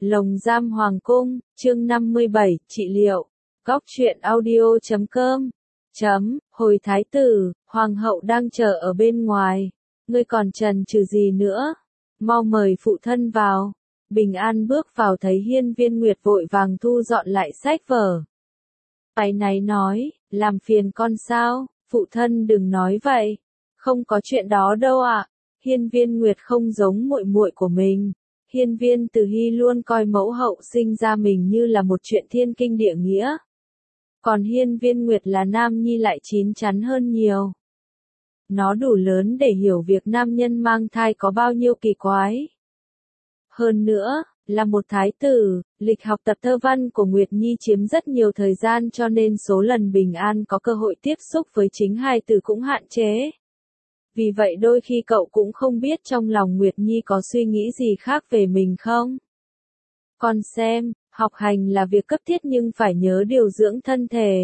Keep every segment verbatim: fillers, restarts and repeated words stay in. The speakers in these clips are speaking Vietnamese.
Lồng giam hoàng cung, chương năm mươi bảy, trị liệu. Góc truyện audio chấm com. Chấm, hồi thái tử, hoàng hậu đang chờ ở bên ngoài. Ngươi còn chần chừ gì nữa? Mau mời phụ thân vào. Bình An bước vào thấy Hiên Viên Nguyệt vội vàng thu dọn lại sách vở. Áy náy nói, làm phiền con sao? Phụ thân đừng nói vậy. Không có chuyện đó đâu ạ. Hiên Viên Nguyệt không giống muội muội của mình. Hiên Viên Từ Hy luôn coi mẫu hậu sinh ra mình như là một chuyện thiên kinh địa nghĩa. Còn Hiên Viên Nguyệt là nam nhi lại chín chắn hơn nhiều. Nó đủ lớn để hiểu việc nam nhân mang thai có bao nhiêu kỳ quái. Hơn nữa, là một thái tử, lịch học tập thơ văn của Nguyệt Nhi chiếm rất nhiều thời gian cho nên số lần Bình An có cơ hội tiếp xúc với chính hài tử cũng hạn chế. Vì vậy đôi khi cậu cũng không biết trong lòng Nguyệt Nhi có suy nghĩ gì khác về mình không. Con xem, học hành là việc cấp thiết nhưng phải nhớ điều dưỡng thân thể.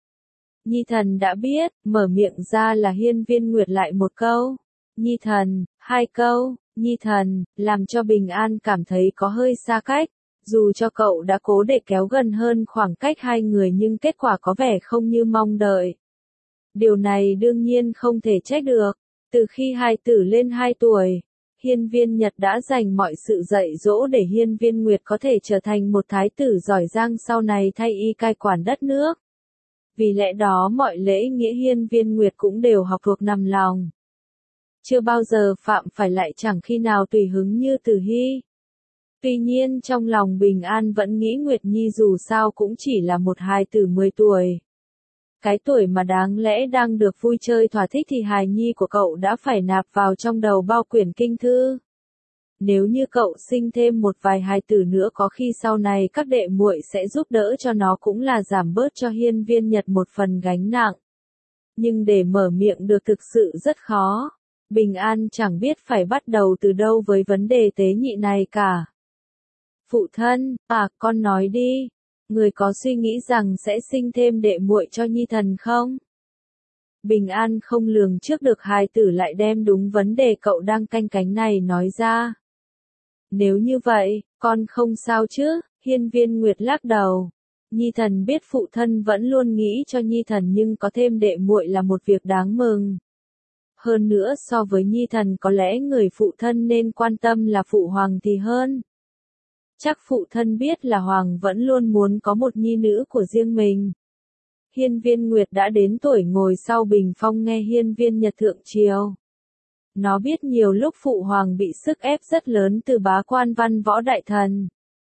Nhi thần đã biết, mở miệng ra là Hiên Viên Nguyệt lại một câu. Nhi thần, hai câu, Nhi thần, làm cho Bình An cảm thấy có hơi xa cách. Dù cho cậu đã cố để kéo gần hơn khoảng cách hai người nhưng kết quả có vẻ không như mong đợi. Điều này đương nhiên không thể trách được. Từ khi hài tử lên hai tuổi, Hiên Viên Nhật đã dành mọi sự dạy dỗ để Hiên Viên Nguyệt có thể trở thành một thái tử giỏi giang sau này thay y cai quản đất nước. Vì lẽ đó mọi lễ nghĩa Hiên Viên Nguyệt cũng đều học thuộc nằm lòng. Chưa bao giờ phạm phải lại chẳng khi nào tùy hứng như Từ Hy. Tuy nhiên trong lòng Bình An vẫn nghĩ Nguyệt Nhi dù sao cũng chỉ là một hài tử mười tuổi. Cái tuổi mà đáng lẽ đang được vui chơi thỏa thích thì hài nhi của cậu đã phải nạp vào trong đầu bao quyển kinh thư. Nếu như cậu sinh thêm một vài hài tử nữa có khi sau này các đệ muội sẽ giúp đỡ cho nó cũng là giảm bớt cho Hiên Viên Nhật một phần gánh nặng. Nhưng để mở miệng được thực sự rất khó. Bình An chẳng biết phải bắt đầu từ đâu với vấn đề tế nhị này cả. Phụ thân, à con nói đi. Người có suy nghĩ rằng sẽ sinh thêm đệ muội cho Nhi thần không? Bình An không lường trước được hài tử lại đem đúng vấn đề cậu đang canh cánh này nói ra. Nếu như vậy, con không sao chứ? Hiên Viên Nguyệt lắc đầu. Nhi thần biết phụ thân vẫn luôn nghĩ cho Nhi thần nhưng có thêm đệ muội là một việc đáng mừng. Hơn nữa so với Nhi thần có lẽ người phụ thân nên quan tâm là phụ hoàng thì hơn. Chắc phụ thân biết là Hoàng vẫn luôn muốn có một nhi nữ của riêng mình. Hiên Viên Nguyệt đã đến tuổi ngồi sau bình phong nghe Hiên Viên Nhật thượng triều. Nó biết nhiều lúc phụ hoàng bị sức ép rất lớn từ bá quan văn võ đại thần.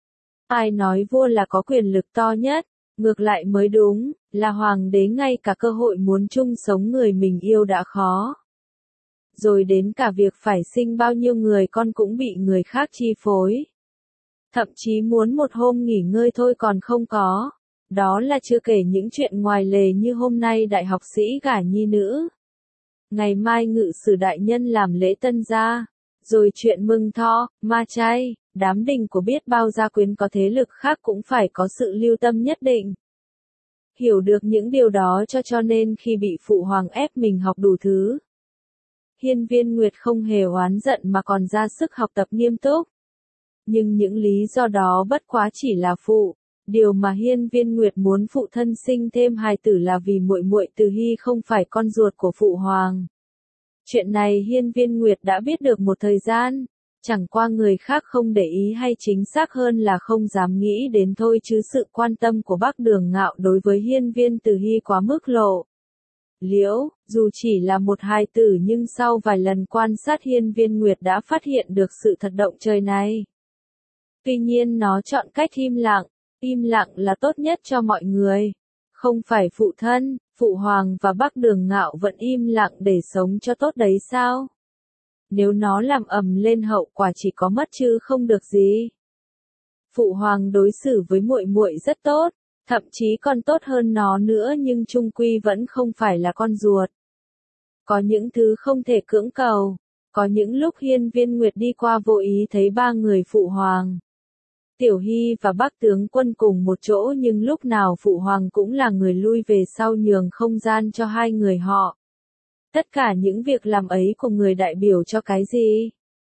Ai nói vua là có quyền lực to nhất, ngược lại mới đúng, là hoàng đế ngay cả cơ hội muốn chung sống người mình yêu đã khó. Rồi đến cả việc phải sinh bao nhiêu người con cũng bị người khác chi phối. Thậm chí muốn một hôm nghỉ ngơi thôi còn không có. Đó là chưa kể những chuyện ngoài lề như hôm nay đại học sĩ gả nhi nữ. Ngày mai ngự sử đại nhân làm lễ tân gia. Rồi chuyện mừng thọ, ma chay, đám đình của biết bao gia quyến có thế lực khác cũng phải có sự lưu tâm nhất định. Hiểu được những điều đó cho cho nên khi bị phụ hoàng ép mình học đủ thứ. Hiên Viên Nguyệt không hề oán giận mà còn ra sức học tập nghiêm túc. Nhưng những lý do đó bất quá chỉ là phụ. Điều mà Hiên Viên Nguyệt muốn phụ thân sinh thêm hài tử là vì muội muội Từ Hy không phải con ruột của phụ hoàng. Chuyện này Hiên Viên Nguyệt đã biết được một thời gian, chẳng qua người khác không để ý hay chính xác hơn là không dám nghĩ đến thôi chứ sự quan tâm của Bác Đường Ngạo đối với Hiên Viên Từ Hy quá mức lộ. Liễu, dù chỉ là một hài tử nhưng sau vài lần quan sát Hiên Viên Nguyệt đã phát hiện được sự thật động trời này. Tuy nhiên nó chọn cách im lặng, im lặng là tốt nhất cho mọi người. Không phải phụ thân, phụ hoàng và Bác Đường Ngạo vẫn im lặng để sống cho tốt đấy sao? Nếu nó làm ầm lên hậu quả chỉ có mất chứ không được gì. Phụ hoàng đối xử với muội muội rất tốt, thậm chí còn tốt hơn nó nữa nhưng chung quy vẫn không phải là con ruột. Có những thứ không thể cưỡng cầu, có những lúc Hiên Viên Nguyệt đi qua vô ý thấy ba người phụ hoàng. Tiểu Hy và Bác tướng quân cùng một chỗ nhưng lúc nào phụ hoàng cũng là người lui về sau nhường không gian cho hai người họ. Tất cả những việc làm ấy của người đại biểu cho cái gì?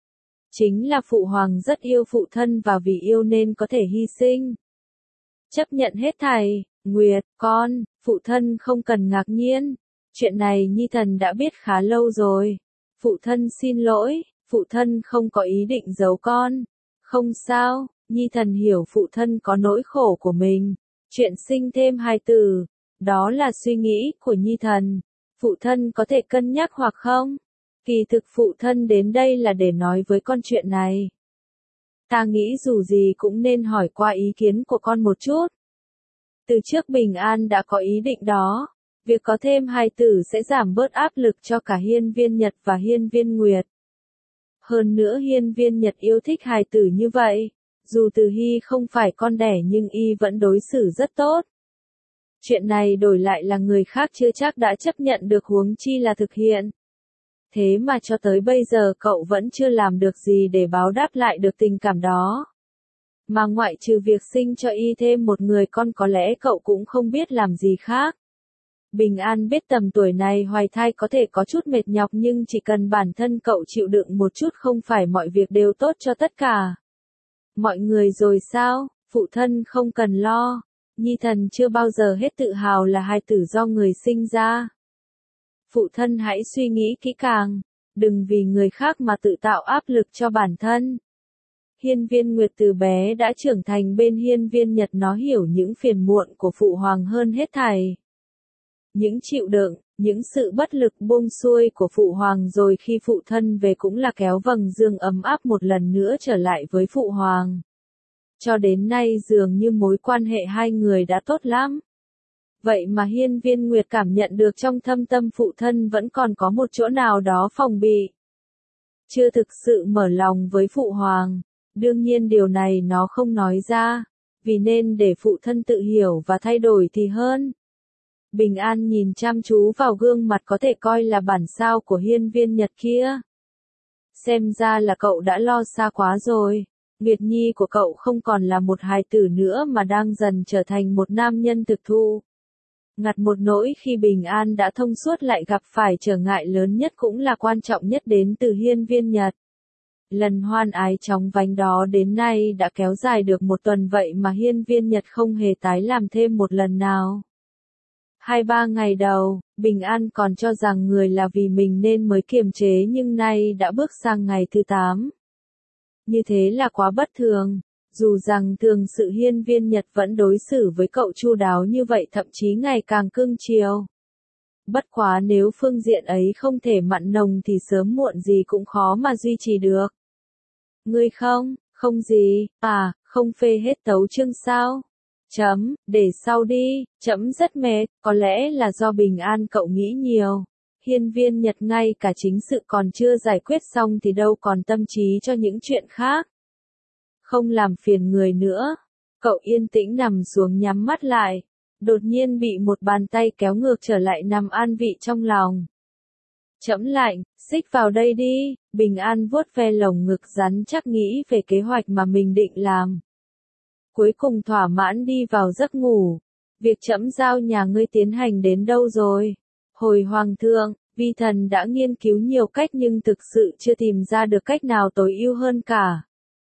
Chính là phụ hoàng rất yêu phụ thân và vì yêu nên có thể hy sinh. Chấp nhận hết thảy, Nguyệt, con, phụ thân không cần ngạc nhiên. Chuyện này Nhi thần đã biết khá lâu rồi. Phụ thân xin lỗi, phụ thân không có ý định giấu con. Không sao, Nhi thần hiểu phụ thân có nỗi khổ của mình. Chuyện sinh thêm hài tử, đó là suy nghĩ của Nhi thần. Phụ thân có thể cân nhắc hoặc không? Kỳ thực phụ thân đến đây là để nói với con chuyện này. Ta nghĩ dù gì cũng nên hỏi qua ý kiến của con một chút. Từ trước Bình An đã có ý định đó. Việc có thêm hài tử sẽ giảm bớt áp lực cho cả Hiên Viên Nhật và Hiên Viên Nguyệt. Hơn nữa Hiên Viên Nhật yêu thích hài tử như vậy. Dù Từ Hy không phải con đẻ nhưng y vẫn đối xử rất tốt. Chuyện này đổi lại là người khác chưa chắc đã chấp nhận được, huống chi là thực hiện. Thế mà cho tới bây giờ cậu vẫn chưa làm được gì để báo đáp lại được tình cảm đó. Mà ngoại trừ việc sinh cho y thêm một người con có lẽ cậu cũng không biết làm gì khác. Bình An biết tầm tuổi này hoài thai có thể có chút mệt nhọc nhưng chỉ cần bản thân cậu chịu đựng một chút không phải mọi việc đều tốt cho tất cả. Mọi người rồi sao, phụ thân không cần lo. Nhi thần chưa bao giờ hết tự hào là hài tử do người sinh ra. Phụ thân hãy suy nghĩ kỹ càng, đừng vì người khác mà tự tạo áp lực cho bản thân. Hiên Viên Nguyệt từ bé đã trưởng thành bên Hiên Viên Nhật, nó hiểu những phiền muộn của phụ hoàng hơn hết thảy. Những chịu đựng, những sự bất lực buông xuôi của phụ hoàng rồi khi phụ thân về cũng là kéo vầng dương ấm áp một lần nữa trở lại với phụ hoàng. Cho đến nay dường như mối quan hệ hai người đã tốt lắm. Vậy mà Hiên Viên Nguyệt cảm nhận được trong thâm tâm phụ thân vẫn còn có một chỗ nào đó phòng bị. Chưa thực sự mở lòng với phụ hoàng. Đương nhiên điều này nó không nói ra, vì nên để phụ thân tự hiểu và thay đổi thì hơn. Bình An nhìn chăm chú vào gương mặt có thể coi là bản sao của Hiên Viên Nhật kia. Xem ra là cậu đã lo xa quá rồi. Nguyệt Nhi của cậu không còn là một hài tử nữa mà đang dần trở thành một nam nhân thực thụ. Ngặt một nỗi khi Bình An đã thông suốt lại gặp phải trở ngại lớn nhất cũng là quan trọng nhất đến từ Hiên Viên Nhật. Lần hoan ái chóng vánh đó đến nay đã kéo dài được một tuần vậy mà Hiên Viên Nhật không hề tái làm thêm một lần nào. Hai ba ngày đầu, Bình An còn cho rằng người là vì mình nên mới kiềm chế nhưng nay đã bước sang ngày thứ tám. Như thế là quá bất thường, dù rằng thường sự Hiên Viên Nhật vẫn đối xử với cậu chu đáo như vậy thậm chí ngày càng cưng chiều. Bất quá nếu phương diện ấy không thể mặn nồng thì sớm muộn gì cũng khó mà duy trì được. Ngươi không, không gì, à, không phê hết tấu chương sao? Chấm, để sau đi, chấm rất mệt, có lẽ là do Bình An cậu nghĩ nhiều. Hiên Viên Nhật ngay cả chính sự còn chưa giải quyết xong thì đâu còn tâm trí cho những chuyện khác. Không làm phiền người nữa, cậu yên tĩnh nằm xuống nhắm mắt lại, đột nhiên bị một bàn tay kéo ngược trở lại nằm an vị trong lòng. Chẫm lạnh, xích vào đây đi, Bình An vuốt ve lồng ngực rắn chắc nghĩ về kế hoạch mà mình định làm. Cuối cùng thỏa mãn đi vào giấc ngủ. Việc trẫm giao nhà ngươi tiến hành đến đâu rồi? Hồi hoàng thượng, vi thần đã nghiên cứu nhiều cách nhưng thực sự chưa tìm ra được cách nào tối ưu hơn cả.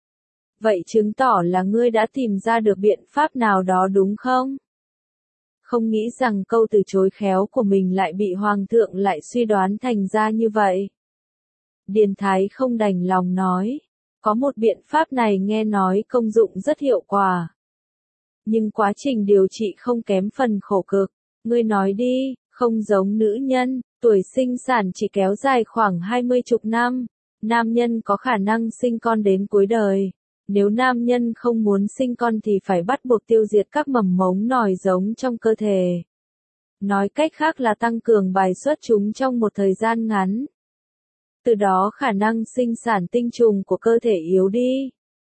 Vậy chứng tỏ là ngươi đã tìm ra được biện pháp nào đó đúng không? Không nghĩ rằng câu từ chối khéo của mình lại bị hoàng thượng lại suy đoán thành ra như vậy. Điền Thái không đành lòng nói. Có một biện pháp này nghe nói công dụng rất hiệu quả. Nhưng quá trình điều trị không kém phần khổ cực. Ngươi nói đi, không giống nữ nhân, tuổi sinh sản chỉ kéo dài khoảng hai mươi chục năm. Nam nhân có khả năng sinh con đến cuối đời. Nếu nam nhân không muốn sinh con thì phải bắt buộc tiêu diệt các mầm mống nòi giống trong cơ thể. Nói cách khác là tăng cường bài xuất chúng trong một thời gian ngắn. Từ đó khả năng sinh sản tinh trùng của cơ thể yếu đi.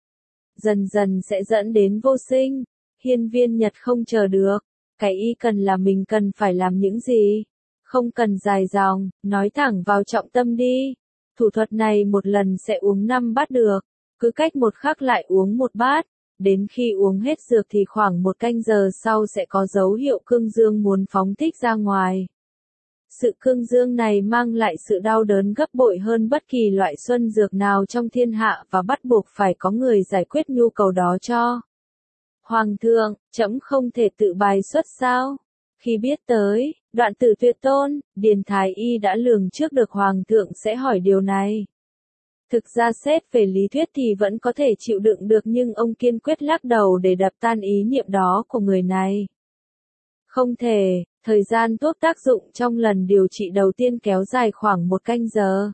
Dần dần sẽ dẫn đến vô sinh. Hiên Viên Nhật không chờ được. Cái y cần là mình cần phải làm những gì. Không cần dài dòng, nói thẳng vào trọng tâm đi. Thủ thuật này một lần sẽ uống năm bát được. Cứ cách một khắc lại uống một bát. Đến khi uống hết dược thì khoảng một canh giờ sau sẽ có dấu hiệu cương dương muốn phóng thích ra ngoài. Sự cương dương này mang lại sự đau đớn gấp bội hơn bất kỳ loại xuân dược nào trong thiên hạ và bắt buộc phải có người giải quyết nhu cầu đó cho. Hoàng thượng, trẫm không thể tự bài xuất sao? Khi biết tới, đoạn tử tuyệt tôn, Điền Thái Y đã lường trước được Hoàng thượng sẽ hỏi điều này. Thực ra xét về lý thuyết thì vẫn có thể chịu đựng được nhưng ông kiên quyết lắc đầu để đập tan ý niệm đó của người này. Không thể, thời gian thuốc tác dụng trong lần điều trị đầu tiên kéo dài khoảng một canh giờ.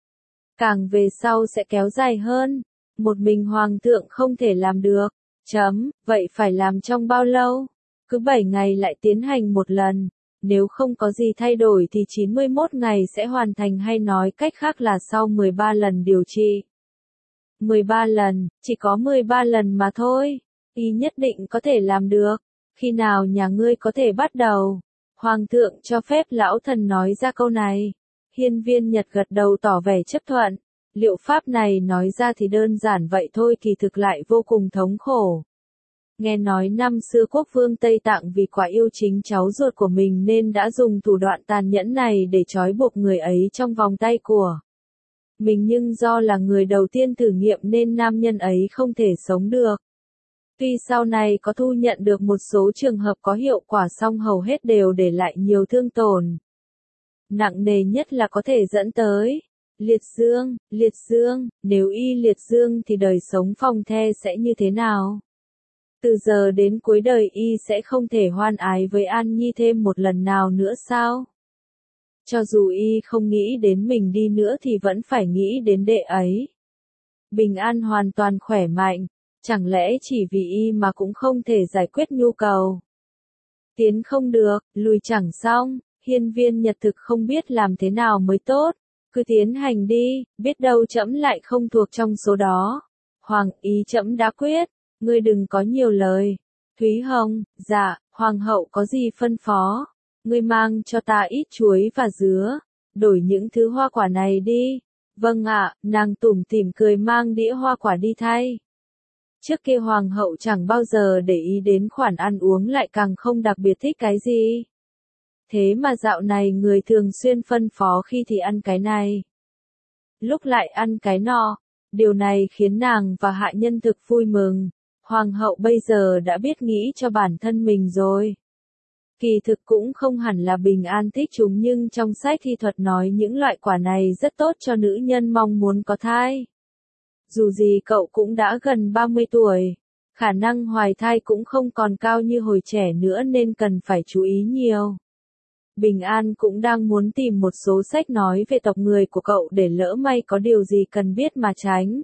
Càng về sau sẽ kéo dài hơn. Một mình Hoàng thượng không thể làm được. Chấm, vậy phải làm trong bao lâu? Cứ bảy ngày lại tiến hành một lần. Nếu không có gì thay đổi thì chín mươi mốt ngày sẽ hoàn thành hay nói cách khác là sau mười ba lần điều trị. mười ba lần, chỉ có mười ba lần mà thôi. Y nhất định có thể làm được. Khi nào nhà ngươi có thể bắt đầu? Hoàng thượng cho phép lão thần nói ra câu này. Hiên Viên Nhật gật đầu tỏ vẻ chấp thuận. Liệu pháp này nói ra thì đơn giản vậy thôi kỳ thực lại vô cùng thống khổ. Nghe nói năm xưa quốc vương Tây Tạng vì quá yêu chính cháu ruột của mình nên đã dùng thủ đoạn tàn nhẫn này để trói buộc người ấy trong vòng tay của mình nhưng do là người đầu tiên thử nghiệm nên nam nhân ấy không thể sống được. Tuy sau này có thu nhận được một số trường hợp có hiệu quả song hầu hết đều để lại nhiều thương tổn. Nặng nề nhất là có thể dẫn tới liệt dương, liệt dương, nếu y liệt dương thì đời sống phòng the sẽ như thế nào? Từ giờ đến cuối đời y sẽ không thể hoan ái với An Nhi thêm một lần nào nữa sao? Cho dù y không nghĩ đến mình đi nữa thì vẫn phải nghĩ đến đệ ấy. Bình an hoàn toàn khỏe mạnh, chẳng lẽ chỉ vì y mà cũng không thể giải quyết nhu cầu? Tiến không được, lùi chẳng xong, Hiên Viên Nhật thực không biết làm thế nào mới tốt. Cứ tiến hành đi, biết đâu trẫm lại không thuộc trong số đó. Hoàng ý trẫm đã quyết, ngươi đừng có nhiều lời. Thúy Hồng, dạ, hoàng hậu có gì phân phó? Ngươi mang cho ta ít chuối và dứa, đổi những thứ hoa quả này đi. Vâng ạ, nàng tủm tỉm cười mang đĩa hoa quả đi thay. Trước kia hoàng hậu chẳng bao giờ để ý đến khoản ăn uống lại càng không đặc biệt thích cái gì. Thế mà dạo này người thường xuyên phân phó khi thì ăn cái này, lúc lại ăn cái nọ. Điều này khiến nàng và hạ nhân thực vui mừng. Hoàng hậu bây giờ đã biết nghĩ cho bản thân mình rồi. Kỳ thực cũng không hẳn là Bình An thích chúng nhưng trong sách thi thuật nói những loại quả này rất tốt cho nữ nhân mong muốn có thai. Dù gì cậu cũng đã gần ba mươi tuổi, khả năng hoài thai cũng không còn cao như hồi trẻ nữa nên cần phải chú ý nhiều. Bình An cũng đang muốn tìm một số sách nói về tộc người của cậu để lỡ may có điều gì cần biết mà tránh.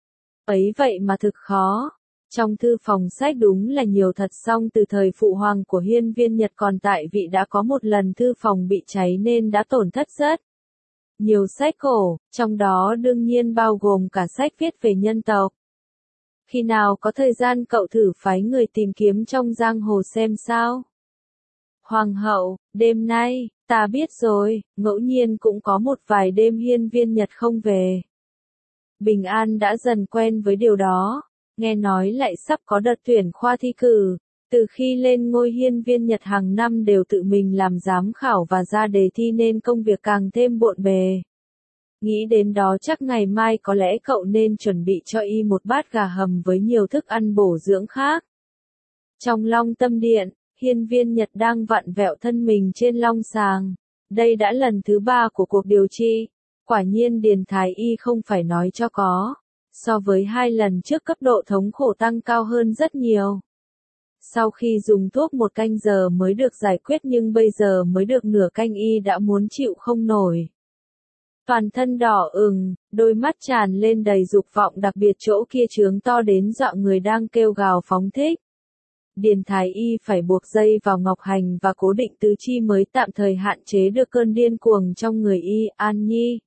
Ấy vậy mà thực khó. Trong thư phòng sách đúng là nhiều thật song từ thời phụ hoàng của Hiên Viên Nhật còn tại vị đã có một lần thư phòng bị cháy nên đã tổn thất rất nhiều sách cổ, trong đó đương nhiên bao gồm cả sách viết về nhân tộc. Khi nào có thời gian cậu thử phái người tìm kiếm trong giang hồ xem sao? Hoàng hậu, đêm nay, ta biết rồi, ngẫu nhiên cũng có một vài đêm Hiên Viên Nhật không về. Bình An đã dần quen với điều đó, nghe nói lại sắp có đợt tuyển khoa thi cử, từ khi lên ngôi Hiên Viên Nhật hàng năm đều tự mình làm giám khảo và ra đề thi nên công việc càng thêm bộn bề. Nghĩ đến đó chắc ngày mai có lẽ cậu nên chuẩn bị cho y một bát gà hầm với nhiều thức ăn bổ dưỡng khác. Trong Long Tâm Điện, Hiên Viên Nhật đang vặn vẹo thân mình trên long sàng. Đây đã lần thứ ba của cuộc điều trị. Quả nhiên Điền Thái Y không phải nói cho có. So với hai lần trước cấp độ thống khổ tăng cao hơn rất nhiều. Sau khi dùng thuốc một canh giờ mới được giải quyết nhưng bây giờ mới được nửa canh y đã muốn chịu không nổi. Toàn thân đỏ ửng, đôi mắt tràn lên đầy dục vọng đặc biệt chỗ kia trướng to đến dọa người đang kêu gào phóng thích. Điền Thái Y phải buộc dây vào ngọc hành và cố định tứ chi mới tạm thời hạn chế được cơn điên cuồng trong người y. An Nhi.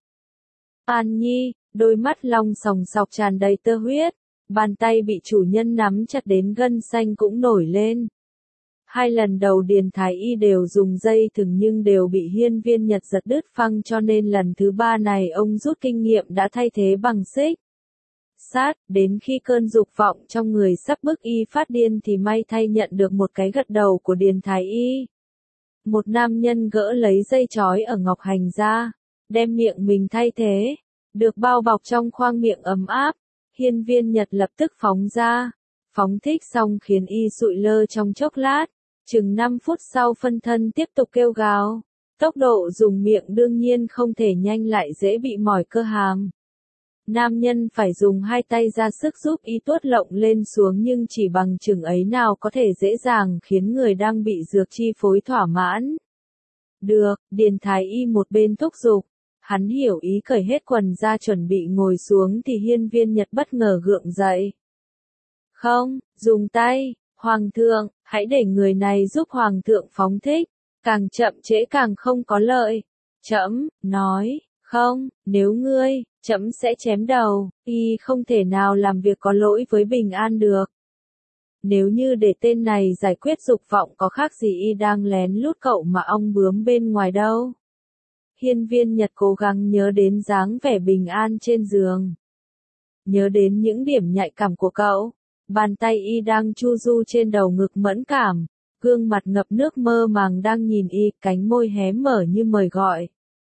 An Nhi, đôi mắt long sòng sọc tràn đầy tơ huyết, bàn tay bị chủ nhân nắm chặt đến gân xanh cũng nổi lên. Hai lần đầu Điền Thái Y đều dùng dây thừng nhưng đều bị Hiên Viên Nhật giật đứt phăng cho nên lần thứ ba này ông rút kinh nghiệm đã thay thế bằng xích sát, đến khi cơn dục vọng trong người sắp bức y phát điên thì may thay nhận được một cái gật đầu của Điền Thái Y. Một nam nhân gỡ lấy dây trói ở ngọc hành ra, đem miệng mình thay thế, được bao bọc trong khoang miệng ấm áp. Hiên Viên Nhật lập tức phóng ra, phóng thích xong khiến y sụi lơ trong chốc lát, chừng năm phút sau phân thân tiếp tục kêu gào. Tốc độ dùng miệng đương nhiên không thể nhanh lại dễ bị mỏi cơ hàm. Nam nhân phải dùng hai tay ra sức giúp y tuốt lộng lên xuống nhưng chỉ bằng chừng ấy nào có thể dễ dàng khiến người đang bị dược chi phối thỏa mãn. Được, Điền Thái Y một bên thúc giục. Hắn hiểu ý cởi hết quần ra chuẩn bị ngồi xuống thì Hiên Viên Nhật bất ngờ gượng dậy. Không, dùng tay, Hoàng thượng, hãy để người này giúp Hoàng thượng phóng thích, càng chậm trễ càng không có lợi. Trẫm nói, không, nếu ngươi, trẫm sẽ chém đầu, y không thể nào làm việc có lỗi với Bình An được. Nếu như để tên này giải quyết dục vọng có khác gì y đang lén lút cậu mà ong bướm bên ngoài đâu. Hiên Viên Nhật cố gắng nhớ đến dáng vẻ Bình An trên giường. Nhớ đến những điểm nhạy cảm của cậu. Bàn tay y đang chu du trên đầu ngực mẫn cảm. Gương mặt ngập nước mơ màng đang nhìn y, cánh môi hé mở như mời gọi.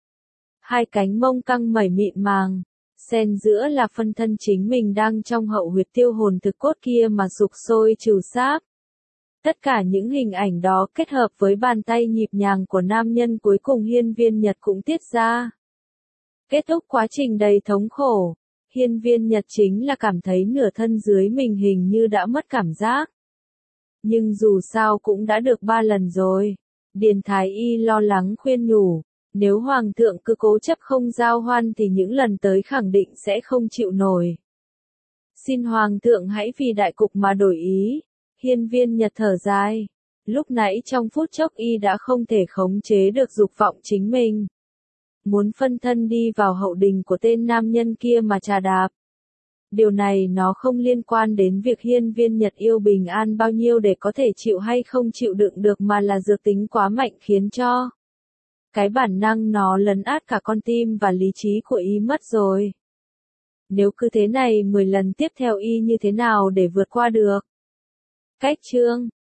Hai cánh mông căng mẩy mịn màng. Xen giữa là phân thân chính mình đang trong hậu huyệt tiêu hồn thực cốt kia mà sục sôi trừ sáp. Tất cả những hình ảnh đó kết hợp với bàn tay nhịp nhàng của nam nhân cuối cùng Hiên Viên Nhật cũng tiết ra. Kết thúc quá trình đầy thống khổ, Hiên Viên Nhật chính là cảm thấy nửa thân dưới mình hình như đã mất cảm giác. Nhưng dù sao cũng đã được ba lần rồi. Điền Thái Y lo lắng khuyên nhủ, nếu Hoàng thượng cứ cố chấp không giao hoan thì những lần tới khẳng định sẽ không chịu nổi. Xin Hoàng thượng hãy vì đại cục mà đổi ý. Hiên Viên Nhật thở dài. Lúc nãy trong phút chốc y đã không thể khống chế được dục vọng chính mình. Muốn phân thân đi vào hậu đình của tên nam nhân kia mà trà đạp. Điều này nó không liên quan đến việc Hiên Viên Nhật yêu Bình An bao nhiêu để có thể chịu hay không chịu đựng được mà là dược tính quá mạnh khiến cho cái bản năng nó lấn át cả con tim và lý trí của y mất rồi. Nếu cứ thế này mười lần tiếp theo y như thế nào để vượt qua được? Cách chương